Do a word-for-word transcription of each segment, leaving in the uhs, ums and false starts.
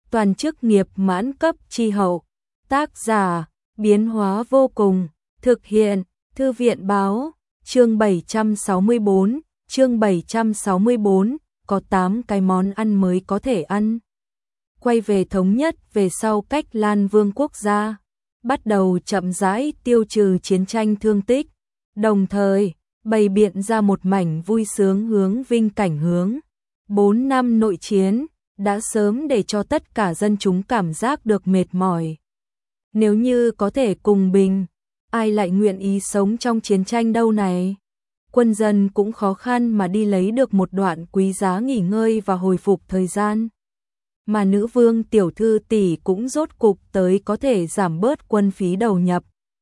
toàn chức nghiệp mãn cấp chi hậu. Tác giả, biến hóa vô cùng, thực hiện, Thư viện báo, chương bảy trăm sáu mươi bốn, chương bảy trăm sáu mươi bốn, có tám cái món ăn mới có thể ăn. Quay về thống nhất về sau cách Lan Vương quốc gia, bắt đầu chậm rãi tiêu trừ chiến tranh thương tích, đồng thời bày biện ra một mảnh vui sướng hướng vinh cảnh hướng. Bốn năm nội chiến đã sớm để cho tất cả dân chúng cảm giác được mệt mỏi. Nếu như có thể cùng bình, ai lại nguyện ý sống trong chiến tranh đâu này? Quân dân cũng khó khăn mà đi lấy được một đoạn quý giá nghỉ ngơi và hồi phục thời gian. Mà nữ vương tiểu thư tỷ cũng rốt cục tới có thể giảm bớt quân phí đầu nhập,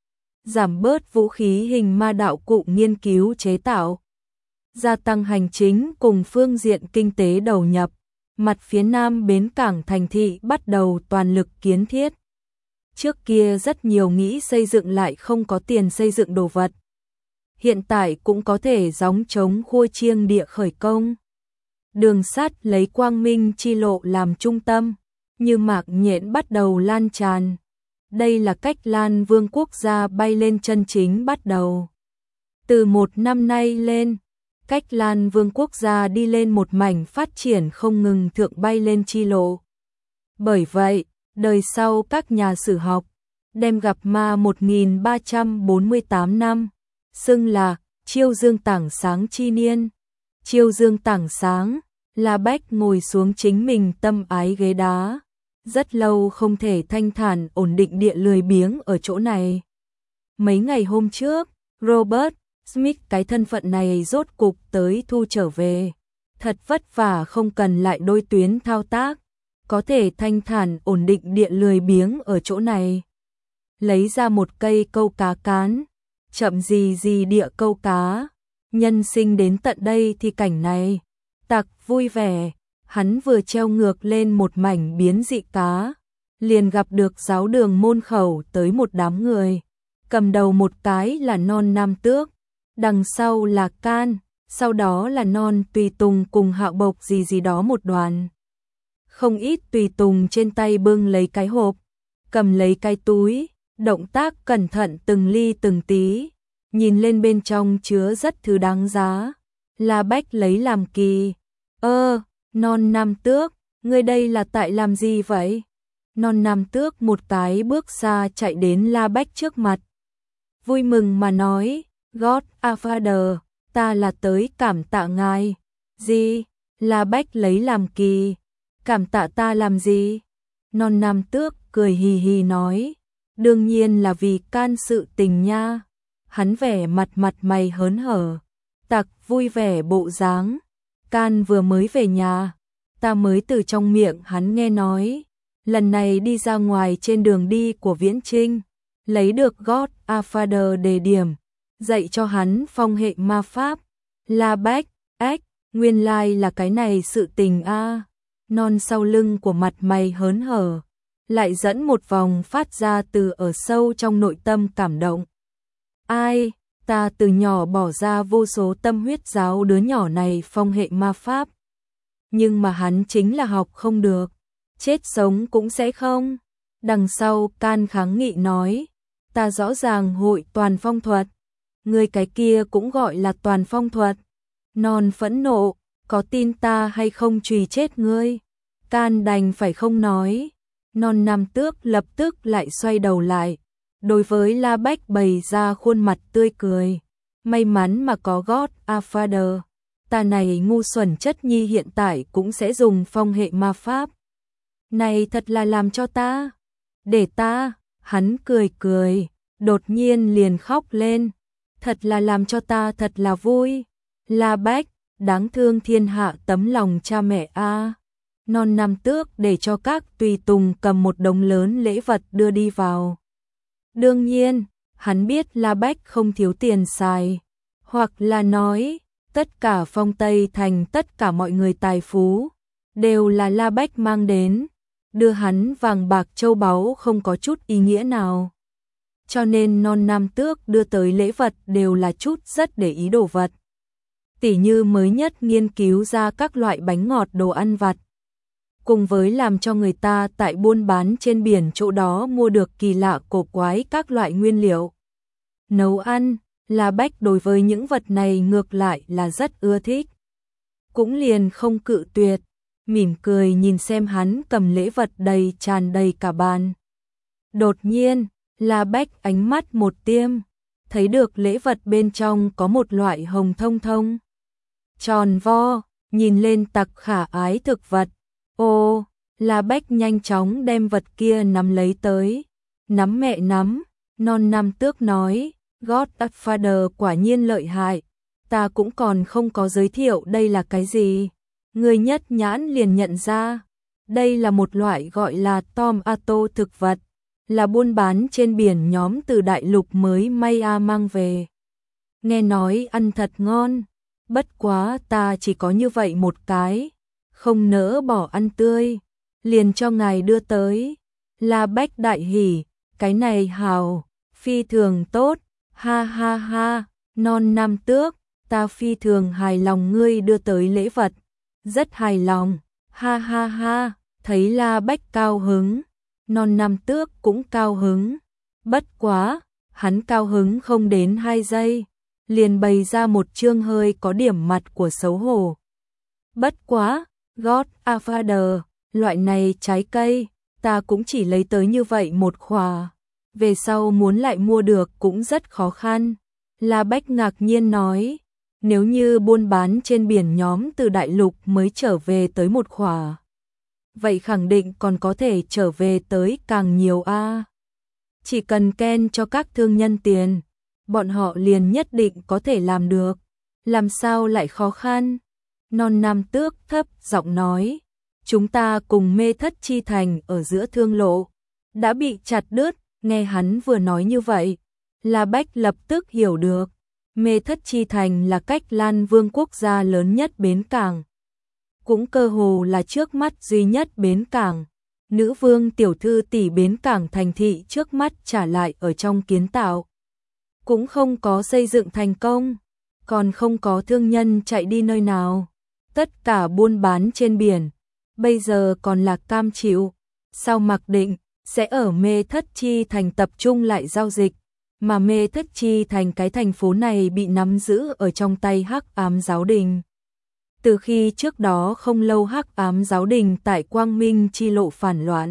giảm bớt vũ khí hình ma đạo cụ nghiên cứu chế tạo, gia tăng hành chính cùng phương diện kinh tế đầu nhập. Mặt phía nam bến cảng thành thị bắt đầu toàn lực kiến thiết. Trước kia rất nhiều nghĩ xây dựng lại không có tiền xây dựng đồ vật. Hiện tại cũng có thể gióng trống khua chiêng địa khởi công. Đường sắt lấy Quang Minh chi lộ làm trung tâm, như mạc nhện bắt đầu lan tràn. Đây là cách Lan Vương quốc gia bay lên chân chính bắt đầu. Từ một năm nay lên, cách Lan Vương quốc gia đi lên một mảnh phát triển không ngừng thượng bay lên chi lộ. Bởi vậy, đời sau các nhà sử học đem gặp ma một nghìn ba trăm bốn mươi tám năm, xưng là Chiêu Dương Tảng Sáng chi niên. Chiêu Dương Tảng Sáng, La Bách ngồi xuống chính mình tâm ái ghế đá, rất lâu không thể thanh thản ổn định địa lười biếng ở chỗ này. Mấy ngày hôm trước, Robert Smith cái thân phận này rốt cục tới thu trở về. Thật vất vả không cần lại đôi tuyến thao tác, có thể thanh thản ổn định địa lười biếng ở chỗ này. Lấy ra một cây câu cá cán, chậm gì gì địa câu cá. Nhân sinh đến tận đây thì cảnh này, tặc vui vẻ. Hắn vừa treo ngược lên một mảnh biến dị cá, liền gặp được giáo đường môn khẩu tới một đám người. Cầm đầu một cái là Non Nam Tước, đằng sau là Can, sau đó là Non Tùy Tùng cùng Hạo Bộc gì gì đó một đoàn. Không ít tùy tùng trên tay bưng lấy cái hộp, cầm lấy cái túi, động tác cẩn thận từng ly từng tí, nhìn lên bên trong chứa rất thứ đáng giá. La Bách lấy làm kỳ. Ơ, Non Nam Tước, ngươi đây là tại làm gì vậy? Non Nam Tước một cái bước xa chạy đến La Bách trước mặt. Vui mừng mà nói, God a Father, ta là tới cảm tạ ngài. Gì? La Bách lấy làm kỳ. Cảm tạ ta làm gì? Non Nam Tước cười hì hì nói, đương nhiên là vì Can sự tình nha. Hắn vẻ mặt mặt mày hớn hở, tặc vui vẻ bộ dáng. Can vừa mới về nhà, ta mới từ trong miệng hắn nghe nói, lần này đi ra ngoài trên đường đi của Viễn Trinh, lấy được God a Father đề điểm, dạy cho hắn phong hệ ma pháp. La Bách, ếch, nguyên lai là cái này sự tình a. Non sau lưng của mặt mày hớn hở, lại dẫn một vòng phát ra từ ở sâu trong nội tâm cảm động. Ai, ta từ nhỏ bỏ ra vô số tâm huyết giáo đứa nhỏ này phong hệ ma pháp. Nhưng mà hắn chính là học không được, chết sống cũng sẽ không. Đằng sau Can kháng nghị nói, ta rõ ràng hội toàn phong thuật, người cái kia cũng gọi là toàn phong thuật. Non phẫn nộ, có tin ta hay không chùy chết ngươi? Can đành phải không nói. Non Nam Tước lập tức lại xoay đầu lại, đối với La Bách bày ra khuôn mặt tươi cười. May mắn mà có God a Father, ta này ngu xuẩn chất nhi hiện tại cũng sẽ dùng phong hệ ma pháp. Này thật là làm cho ta, để ta, hắn cười cười, đột nhiên liền khóc lên. Thật là làm cho ta thật là vui. La Bách, đáng thương thiên hạ tấm lòng cha mẹ a. Non Nam Tước để cho các tùy tùng cầm một đống lớn lễ vật đưa đi vào. Đương nhiên, hắn biết La Bách không thiếu tiền xài, hoặc là nói, tất cả Phong Tây Thành tất cả mọi người tài phú, đều là La Bách mang đến, đưa hắn vàng bạc châu báu không có chút ý nghĩa nào. Cho nên Non Nam Tước đưa tới lễ vật đều là chút rất để ý đồ vật. Tỉ như mới nhất nghiên cứu ra các loại bánh ngọt đồ ăn vặt. cùng với làm cho người ta tại buôn bán trên biển chỗ đó mua được kỳ lạ cổ quái các loại nguyên liệu nấu ăn. La Bách đối với những vật này ngược lại là rất ưa thích, cũng liền không cự tuyệt, mỉm cười nhìn xem hắn cầm lễ vật đầy tràn đầy cả bàn. Đột nhiên, La Bách ánh mắt một tiêm, thấy được lễ vật bên trong có một loại hồng thông thông, tròn vo, nhìn lên tặc khả ái thực vật. Ô, La Bách nhanh chóng đem vật kia nắm lấy tới, nắm mẹ nắm, non Nam Tước nói, Godfather quả nhiên lợi hại, ta cũng còn không có giới thiệu đây là cái gì. Người nhất nhãn liền nhận ra, đây là một loại gọi là tomato thực vật, là buôn bán trên biển nhóm từ đại lục mới Maya mang về. Nghe nói ăn thật ngon, bất quá ta chỉ có như vậy một cái, không nỡ bỏ ăn tươi, liền cho ngài đưa tới. La Bách đại hỉ, cái này hào, phi thường tốt, ha ha ha, non Nam Tước, ta phi thường hài lòng ngươi đưa tới lễ vật, rất hài lòng, ha ha ha, thấy La Bách cao hứng, non Nam Tước cũng cao hứng, bất quá, hắn cao hứng không đến hai giây, liền bày ra một trương hơi có điểm mặt của xấu hổ. Bất quá, Godfather, loại này trái cây, ta cũng chỉ lấy tới như vậy một khỏa, về sau muốn lại mua được cũng rất khó khăn. La Bách ngạc nhiên nói, nếu như buôn bán trên biển nhóm từ đại lục mới trở về tới một khỏa, vậy khẳng định còn có thể trở về tới càng nhiều a. À. Chỉ cần Ken cho các thương nhân tiền, bọn họ liền nhất định có thể làm được, làm sao lại khó khăn. Non Nam Tước thấp giọng nói, chúng ta cùng Mê Thất Chi Thành ở giữa thương lộ, đã bị chặt đứt. Nghe hắn vừa nói như vậy, La Bách lập tức hiểu được, Mê Thất Chi Thành là cách Lan Vương quốc gia lớn nhất bến cảng, cũng cơ hồ là trước mắt duy nhất bến cảng. Nữ vương tiểu thư tỷ bến cảng thành thị trước mắt trả lại ở trong kiến tạo, cũng không có xây dựng thành công, còn không có thương nhân chạy đi nơi nào, tất cả buôn bán trên biển bây giờ còn là cam chịu, sau mặc định sẽ ở Mê Thất Chi Thành tập trung lại giao dịch, mà Mê Thất Chi Thành cái thành phố này bị nắm giữ ở trong tay Hắc Ám Giáo Đình. Từ khi trước đó không lâu Hắc Ám Giáo Đình tại Quang Minh chi lộ phản loạn,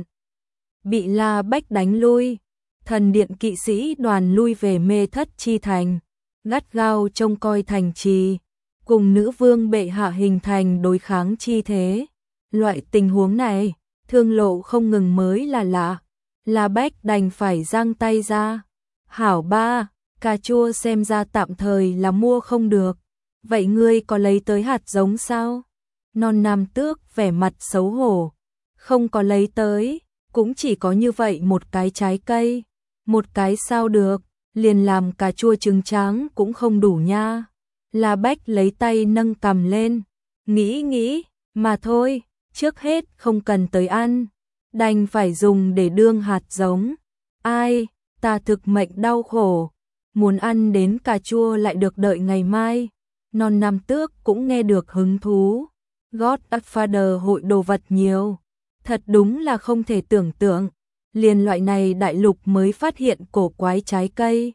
bị La Bách đánh lui, thần điện kỵ sĩ đoàn lui về Mê Thất Chi Thành, gắt gao trông coi thành trì, cùng nữ vương bệ hạ hình thành đối kháng chi thế. Loại tình huống này, thương lộ không ngừng mới là lạ. La Bách đành phải giang tay ra. Hảo ba, cà chua xem ra tạm thời là mua không được. Vậy ngươi có lấy tới hạt giống sao? Non Nam Tước vẻ mặt xấu hổ. Không có lấy tới, cũng chỉ có như vậy một cái trái cây. Một cái sao được, liền làm cà chua trứng tráng cũng không đủ nha. La Bách lấy tay nâng cầm lên. Nghĩ nghĩ, mà thôi, trước hết không cần tới ăn. Đành phải dùng để đương hạt giống. Ai, ta thực mệnh đau khổ, muốn ăn đến cà chua lại được đợi ngày mai. Non Nam Tước cũng nghe được hứng thú. Godfather hội đồ vật nhiều, thật đúng là không thể tưởng tượng, liền loại này đại lục mới phát hiện cổ quái trái cây.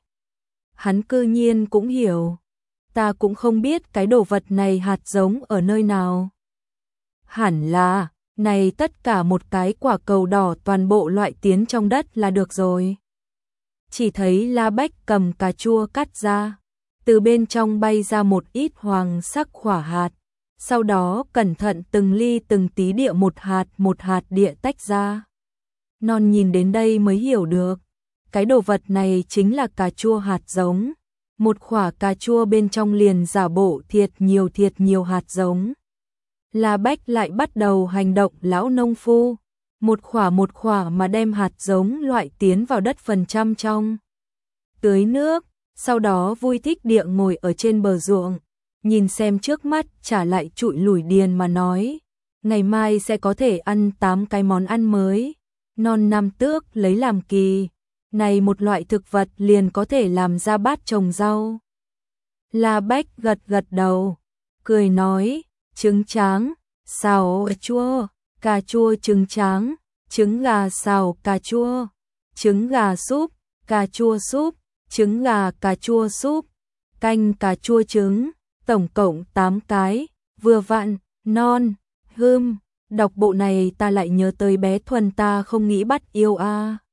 Hắn cư nhiên cũng hiểu, ta cũng không biết cái đồ vật này hạt giống ở nơi nào. Hẳn là này tất cả một cái quả cầu đỏ toàn bộ loại tiến trong đất là được rồi. Chỉ thấy La Bách cầm cà chua cắt ra, từ bên trong bay ra một ít hoàng sắc quả hạt, sau đó cẩn thận từng ly từng tí địa một hạt một hạt địa tách ra. Non nhìn đến đây mới hiểu được, cái đồ vật này chính là cà chua hạt giống. Một quả cà chua bên trong liền giả bộ thiệt nhiều thiệt nhiều hạt giống. La Bách lại bắt đầu hành động lão nông phu, một khỏa một khỏa mà đem hạt giống loại tiến vào đất phần trăm trong. Tưới nước, sau đó vui thích địa ngồi ở trên bờ ruộng, nhìn xem trước mắt trả lại trụi lủi điền mà nói, ngày mai sẽ có thể ăn tám cái món ăn mới. Non Nam Tước lấy làm kỳ, này một loại thực vật liền có thể làm ra bát trồng rau. La Bách gật gật đầu, cười nói, trứng tráng, xào chua, cà chua trứng tráng, trứng gà xào cà chua, trứng gà súp, cà chua súp, trứng gà cà chua súp, canh cà chua trứng, tổng cộng tám cái, vừa vặn, non, hươm. Đọc bộ này ta lại nhớ tới bé Thuần ta không nghĩ bắt yêu a. À.